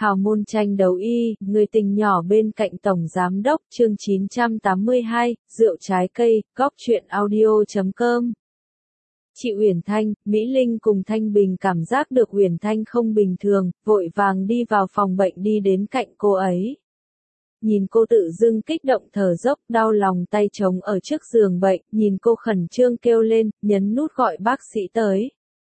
Hào môn tranh đấu y, người tình nhỏ bên cạnh Tổng Giám đốc, chương 982, rượu trái cây, góc truyện audio.com. Chị Uyển Thanh, Mỹ Linh cùng Thanh Bình cảm giác được Uyển Thanh không bình thường, vội vàng đi vào phòng bệnh đi đến cạnh cô ấy. Nhìn cô tự dưng kích động thở dốc, đau lòng tay trống ở trước giường bệnh, nhìn cô khẩn trương kêu lên, nhấn nút gọi bác sĩ tới.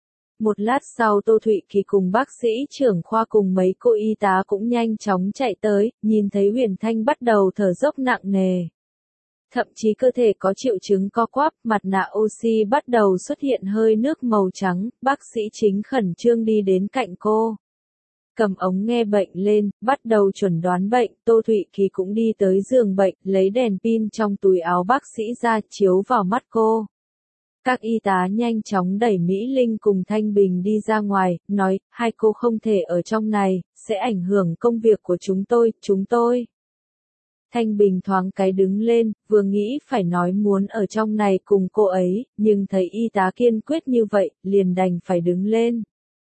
Một lát sau Tô Thụy Kỳ cùng bác sĩ trưởng khoa cùng mấy cô y tá cũng nhanh chóng chạy tới, nhìn thấy Uyển Thanh bắt đầu thở dốc nặng nề. Thậm chí cơ thể có triệu chứng co quắp, mặt nạ oxy bắt đầu xuất hiện hơi nước màu trắng, bác sĩ chính khẩn trương đi đến cạnh cô. Cầm ống nghe bệnh lên, bắt đầu chuẩn đoán bệnh, Tô Thụy Kỳ cũng đi tới giường bệnh, lấy đèn pin trong túi áo bác sĩ ra, chiếu vào mắt cô. Các y tá nhanh chóng đẩy Mỹ Linh cùng Thanh Bình đi ra ngoài, nói, hai cô không thể ở trong này, sẽ ảnh hưởng công việc của chúng tôi. Thanh Bình thoáng cái đứng lên, vừa nghĩ phải nói muốn ở trong này cùng cô ấy, nhưng thấy y tá kiên quyết như vậy, liền đành phải đứng lên.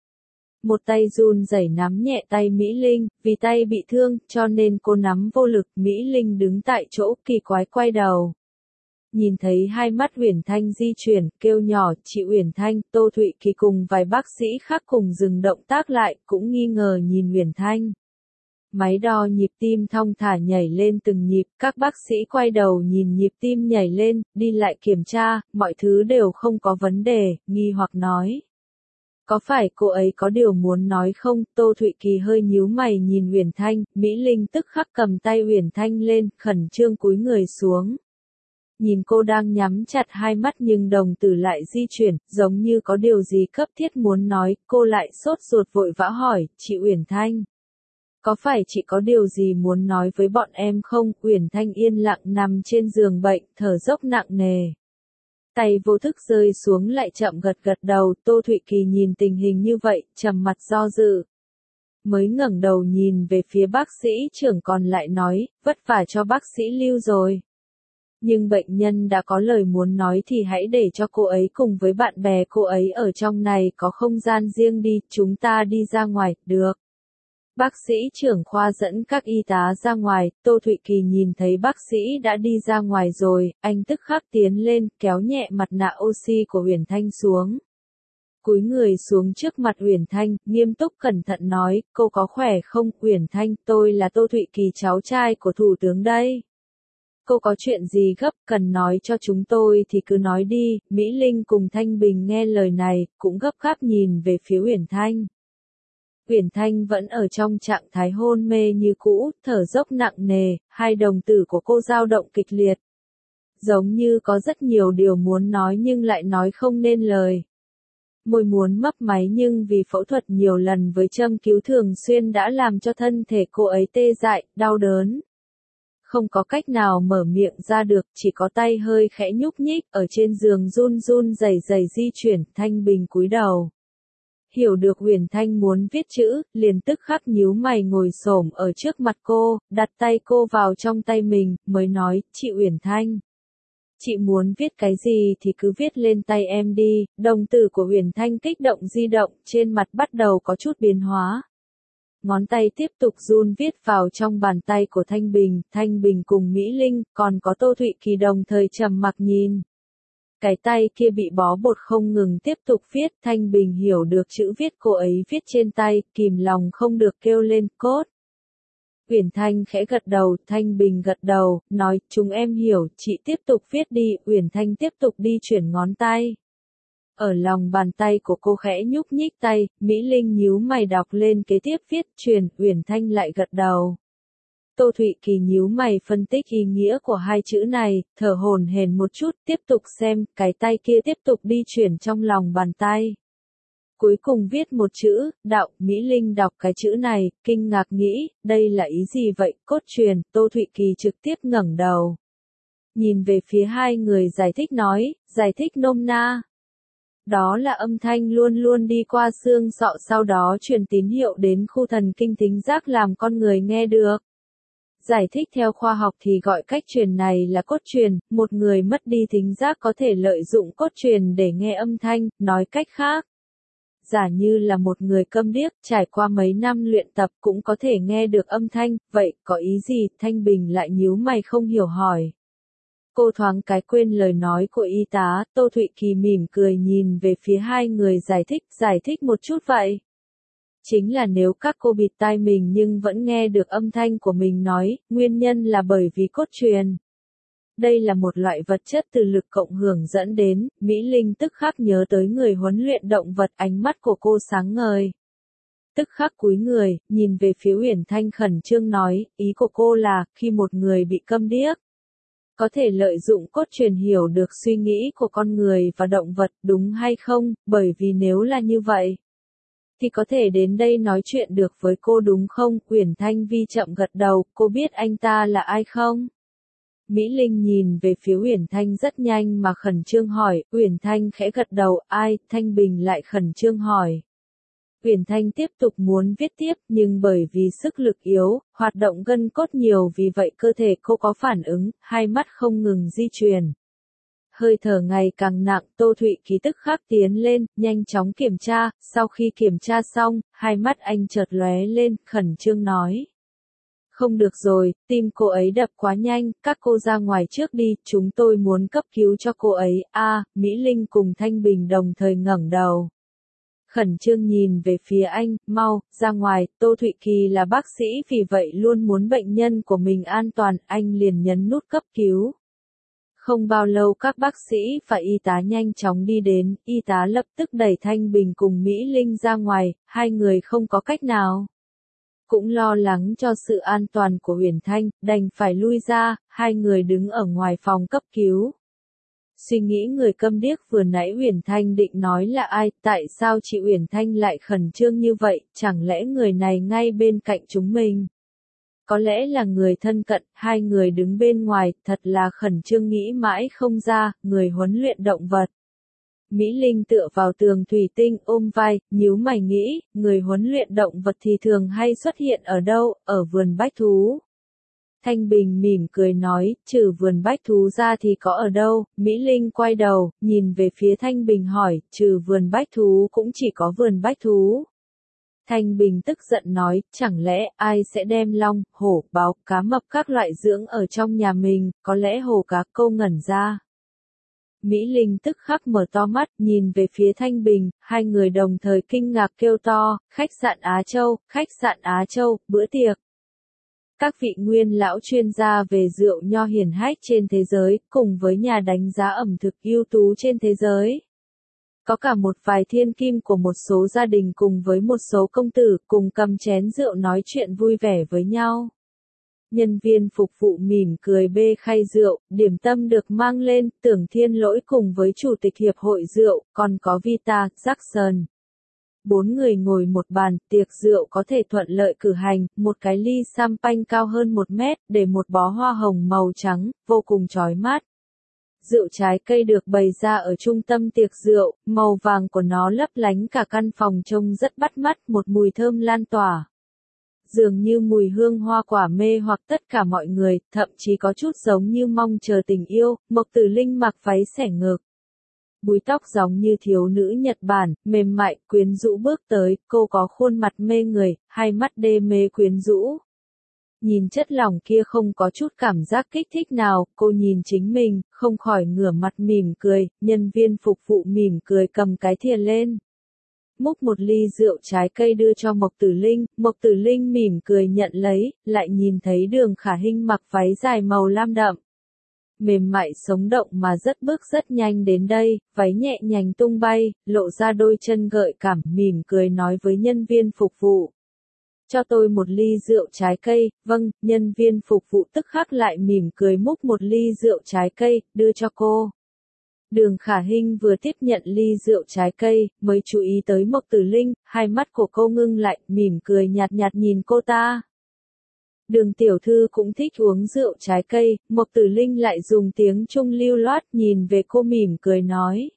Một tay run rẩy nắm nhẹ tay Mỹ Linh, vì tay bị thương, cho nên cô nắm vô lực, Mỹ Linh đứng tại chỗ kỳ quái quay đầu. Nhìn thấy hai mắt Uyển Thanh di chuyển, kêu nhỏ, chị Uyển Thanh, Tô Thụy Kỳ cùng vài bác sĩ khác cùng dừng động tác lại, cũng nghi ngờ nhìn Uyển Thanh. Máy đo nhịp tim thong thả nhảy lên từng nhịp, các bác sĩ quay đầu nhìn nhịp tim nhảy lên, đi lại kiểm tra, mọi thứ đều không có vấn đề, nghi hoặc nói. Có phải cô ấy có điều muốn nói không? Tô Thụy Kỳ hơi nhíu mày nhìn Uyển Thanh, Mỹ Linh tức khắc cầm tay Uyển Thanh lên, khẩn trương cúi người xuống. Nhìn cô đang nhắm chặt hai mắt nhưng đồng tử lại di chuyển, giống như có điều gì cấp thiết muốn nói, cô lại sốt ruột vội vã hỏi, chị Uyển Thanh. Có phải chị có điều gì muốn nói với bọn em không? Uyển Thanh yên lặng nằm trên giường bệnh, thở dốc nặng nề. Tay vô thức rơi xuống lại chậm gật đầu, Tô Thụy Kỳ nhìn tình hình như vậy, trầm mặt do dự. Mới ngẩng đầu nhìn về phía bác sĩ trưởng còn lại nói, vất vả cho bác sĩ Lưu rồi. Nhưng bệnh nhân đã có lời muốn nói thì hãy để cho cô ấy cùng với bạn bè cô ấy ở trong này có không gian riêng đi, chúng ta đi ra ngoài, được. Bác sĩ trưởng khoa dẫn các y tá ra ngoài, Tô Thụy Kỳ nhìn thấy bác sĩ đã đi ra ngoài rồi, anh tức khắc tiến lên, kéo nhẹ mặt nạ oxy của Uyển Thanh xuống. Cúi người xuống trước mặt Uyển Thanh, nghiêm túc cẩn thận nói, cô có khỏe không? Uyển Thanh, tôi là Tô Thụy Kỳ cháu trai của Thủ tướng đây. Cô có chuyện gì gấp cần nói cho chúng tôi thì cứ nói đi. Mỹ Linh cùng Thanh Bình nghe lời này, cũng gấp gáp nhìn về phía Uyển Thanh. Uyển Thanh vẫn ở trong trạng thái hôn mê như cũ, thở dốc nặng nề, hai đồng tử của cô dao động kịch liệt. Giống như có rất nhiều điều muốn nói nhưng lại nói không nên lời. Môi muốn mấp máy nhưng vì phẫu thuật nhiều lần với châm cứu thường xuyên đã làm cho thân thể cô ấy tê dại, đau đớn. Không có cách nào mở miệng ra được, chỉ có tay hơi khẽ nhúc nhích, ở trên giường run run rẩy di chuyển, Thanh Bình cúi đầu. Hiểu được Uyển Thanh muốn viết chữ, liền tức khắc nhíu mày ngồi xổm ở trước mặt cô, đặt tay cô vào trong tay mình, mới nói, chị Uyển Thanh. Chị muốn viết cái gì thì cứ viết lên tay em đi, đồng tử của Uyển Thanh kích động di động, trên mặt bắt đầu có chút biến hóa. Ngón tay tiếp tục run viết vào trong bàn tay của Thanh Bình cùng Mỹ Linh, còn có Tô Thụy Kỳ đồng thời trầm mặc nhìn. Cái tay kia bị bó bột không ngừng tiếp tục viết, Thanh Bình hiểu được chữ viết cô ấy viết trên tay, kìm lòng không được kêu lên, cốt. Uyển Thanh khẽ gật đầu, Thanh Bình gật đầu, nói, chúng em hiểu, chị tiếp tục viết đi, Uyển Thanh tiếp tục đi chuyển ngón tay. Ở lòng bàn tay của cô khẽ nhúc nhích tay, Mỹ Linh nhíu mày đọc lên kế tiếp viết, chuyển, Uyển Thanh lại gật đầu. Tô Thụy Kỳ nhíu mày phân tích ý nghĩa của hai chữ này, thở hổn hển một chút, tiếp tục xem, cái tay kia tiếp tục đi chuyển trong lòng bàn tay. Cuối cùng viết một chữ, đạo, Mỹ Linh đọc cái chữ này, kinh ngạc nghĩ, đây là ý gì vậy, cốt truyền, Tô Thụy Kỳ trực tiếp ngẩng đầu. Nhìn về phía hai người giải thích nói, giải thích nôm na. Đó là âm thanh luôn luôn đi qua xương sọ sau đó truyền tín hiệu đến khu thần kinh thính giác làm con người nghe được. Giải thích theo khoa học thì gọi cách truyền này là cốt truyền, một người mất đi thính giác có thể lợi dụng cốt truyền để nghe âm thanh, nói cách khác. giả như là một người câm điếc, trải qua mấy năm luyện tập cũng có thể nghe được âm thanh, vậy có ý gì? Thanh Bình lại nhíu mày không hiểu hỏi. Cô thoáng cái quên lời nói của y tá, Tô Thụy Kỳ mỉm cười nhìn về phía hai người giải thích một chút vậy. Chính là nếu các cô bịt tai mình nhưng vẫn nghe được âm thanh của mình nói, nguyên nhân là bởi vì cốt truyền. Đây là một loại vật chất từ lực cộng hưởng dẫn đến, Mỹ Linh tức khắc nhớ tới người huấn luyện động vật, ánh mắt của cô sáng ngời. Tức khắc cúi người, nhìn về phía Uyển Thanh khẩn trương nói, ý của cô là, khi một người bị câm điếc, có thể lợi dụng cốt truyền hiểu được suy nghĩ của con người và động vật, đúng hay không? Bởi vì nếu là như vậy, thì có thể đến đây nói chuyện được với cô đúng không? Uyển Thanh Vi chậm gật đầu, cô biết anh ta là ai không? Mỹ Linh nhìn về phía Uyển Thanh rất nhanh mà khẩn trương hỏi, Uyển Thanh khẽ gật đầu, ai? Thanh Bình lại khẩn trương hỏi. Uyển Thanh tiếp tục muốn viết tiếp, nhưng bởi vì sức lực yếu, hoạt động gân cốt nhiều vì vậy cơ thể cô có phản ứng, hai mắt không ngừng di chuyển. Hơi thở ngày càng nặng, Tô Thụy Kỳ tức khắc tiến lên, nhanh chóng kiểm tra, sau khi kiểm tra xong, hai mắt anh chợt lóe lên, khẩn trương nói. Không được rồi, tim cô ấy đập quá nhanh, các cô ra ngoài trước đi, chúng tôi muốn cấp cứu cho cô ấy. Mỹ Linh cùng Thanh Bình đồng thời ngẩng đầu. Khẩn trương nhìn về phía anh, mau, ra ngoài, Tô Thụy Kỳ là bác sĩ vì vậy luôn muốn bệnh nhân của mình an toàn, anh liền nhấn nút cấp cứu. Không bao lâu các bác sĩ và y tá nhanh chóng đi đến, y tá lập tức đẩy Thanh Bình cùng Mỹ Linh ra ngoài, hai người không có cách nào. Cũng lo lắng cho sự an toàn của Uyển Thanh, đành phải lui ra, hai người đứng ở ngoài phòng cấp cứu. Suy nghĩ người câm điếc vừa nãy Uyển Thanh định nói là ai, tại sao chị Uyển Thanh lại khẩn trương như vậy, chẳng lẽ người này ngay bên cạnh chúng mình? Có lẽ là người thân cận, hai người đứng bên ngoài, thật là khẩn trương nghĩ mãi không ra, người huấn luyện động vật. Mỹ Linh tựa vào tường thủy tinh ôm vai, nhíu mày nghĩ, người huấn luyện động vật thì thường hay xuất hiện ở đâu, ở vườn bách thú. Thanh Bình mỉm cười nói, trừ vườn bách thú ra thì có ở đâu, Mỹ Linh quay đầu, nhìn về phía Thanh Bình hỏi, trừ vườn bách thú cũng chỉ có vườn bách thú. Thanh Bình tức giận nói, chẳng lẽ ai sẽ đem long, hổ, báo, cá mập các loại dưỡng ở trong nhà mình, có lẽ hồ cá câu ngẩn ra. Mỹ Linh tức khắc mở to mắt, nhìn về phía Thanh Bình, hai người đồng thời kinh ngạc kêu to, khách sạn Á Châu, bữa tiệc. Các vị nguyên lão chuyên gia về rượu nho hiển hách trên thế giới, cùng với nhà đánh giá ẩm thực ưu tú trên thế giới. Có cả một vài thiên kim của một số gia đình cùng với một số công tử, cùng cầm chén rượu nói chuyện vui vẻ với nhau. Nhân viên phục vụ mỉm cười bê khay rượu, điểm tâm được mang lên, Tưởng Thiên Lỗi cùng với Chủ tịch Hiệp hội Rượu, còn có Vita, Jackson. 4 người ngồi một bàn, tiệc rượu có thể thuận lợi cử hành, một cái ly champagne cao hơn 1 mét, để một bó hoa hồng màu trắng, vô cùng chói mắt. Rượu trái cây được bày ra ở trung tâm tiệc rượu, màu vàng của nó lấp lánh cả căn phòng trông rất bắt mắt, một mùi thơm lan tỏa. Dường như mùi hương hoa quả mê hoặc tất cả mọi người, thậm chí có chút giống như mong chờ tình yêu. Mộc Tử Linh mặc váy xẻ ngực, búi tóc giống như thiếu nữ Nhật Bản, mềm mại, quyến rũ bước tới, cô có khuôn mặt mê người, hai mắt đê mê quyến rũ. Nhìn chất lỏng kia không có chút cảm giác kích thích nào, cô nhìn chính mình, không khỏi ngửa mặt mỉm cười, nhân viên phục vụ mỉm cười cầm cái thìa lên. Múc một ly rượu trái cây đưa cho Mộc Tử Linh mỉm cười nhận lấy, lại nhìn thấy Đường Khả Hinh mặc váy dài màu lam đậm. Mềm mại sống động mà bước rất nhanh đến đây, váy nhẹ nhàng tung bay, lộ ra đôi chân gợi cảm, mỉm cười nói với nhân viên phục vụ. Cho tôi một ly rượu trái cây, vâng, nhân viên phục vụ tức khắc lại mỉm cười múc một ly rượu trái cây, đưa cho cô. Đường Khả Hinh vừa tiếp nhận ly rượu trái cây, mới chú ý tới Mộc Tử Linh, hai mắt của cô ngưng lại, mỉm cười nhạt nhạt nhìn cô ta. Đường tiểu thư cũng thích uống rượu trái cây, Mộc Tử Linh lại dùng tiếng Trung lưu loát nhìn về cô mỉm cười nói.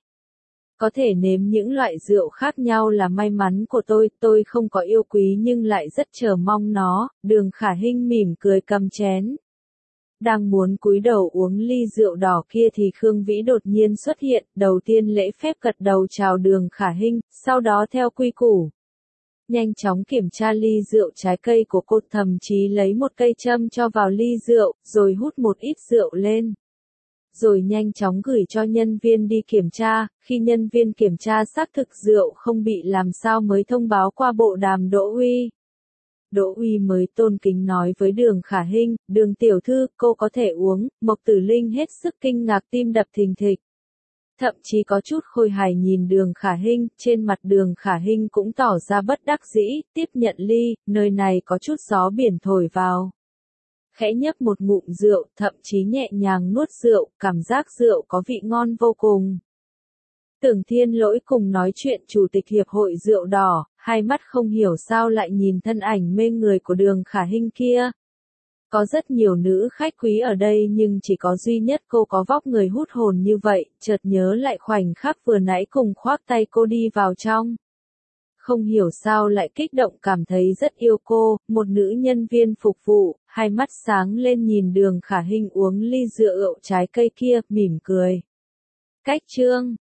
Có thể nếm những loại rượu khác nhau là may mắn của tôi không có yêu quý nhưng lại rất chờ mong nó, Đường Khả Hinh mỉm cười cầm chén. Đang muốn cúi đầu uống ly rượu đỏ kia thì Khương Vĩ đột nhiên xuất hiện, đầu tiên lễ phép gật đầu chào Đường Khả Hinh, sau đó theo quy củ nhanh chóng kiểm tra ly rượu trái cây của cô, thậm chí lấy một cây châm cho vào ly rượu, rồi hút một ít rượu lên. Rồi nhanh chóng gửi cho nhân viên đi kiểm tra, khi nhân viên kiểm tra xác thực rượu không bị làm sao mới thông báo qua bộ đàm Đỗ Uy. Đỗ Uy mới tôn kính nói với Đường Khả Hinh, Đường tiểu thư, cô có thể uống, Mộc Tử Linh hết sức kinh ngạc tim đập thình thịch. Thậm chí có chút khôi hài nhìn Đường Khả Hinh, trên mặt Đường Khả Hinh cũng tỏ ra bất đắc dĩ, tiếp nhận ly, nơi này có chút gió biển thổi vào. Khẽ nhấp một ngụm rượu, thậm chí nhẹ nhàng nuốt rượu, cảm giác rượu có vị ngon vô cùng. Tưởng Thiên Lỗi cùng nói chuyện chủ tịch hiệp hội rượu đỏ, hai mắt không hiểu sao lại nhìn thân ảnh mê người của Đường Khả Hinh kia. Có rất nhiều nữ khách quý ở đây nhưng chỉ có duy nhất cô có vóc người hút hồn như vậy, chợt nhớ lại khoảnh khắc vừa nãy cùng khoác tay cô đi vào trong. Không hiểu sao lại kích động cảm thấy rất yêu cô, một nữ nhân viên phục vụ, hai mắt sáng lên nhìn Đường Khả Hinh uống ly rượu trái cây kia, mỉm cười. Cách chương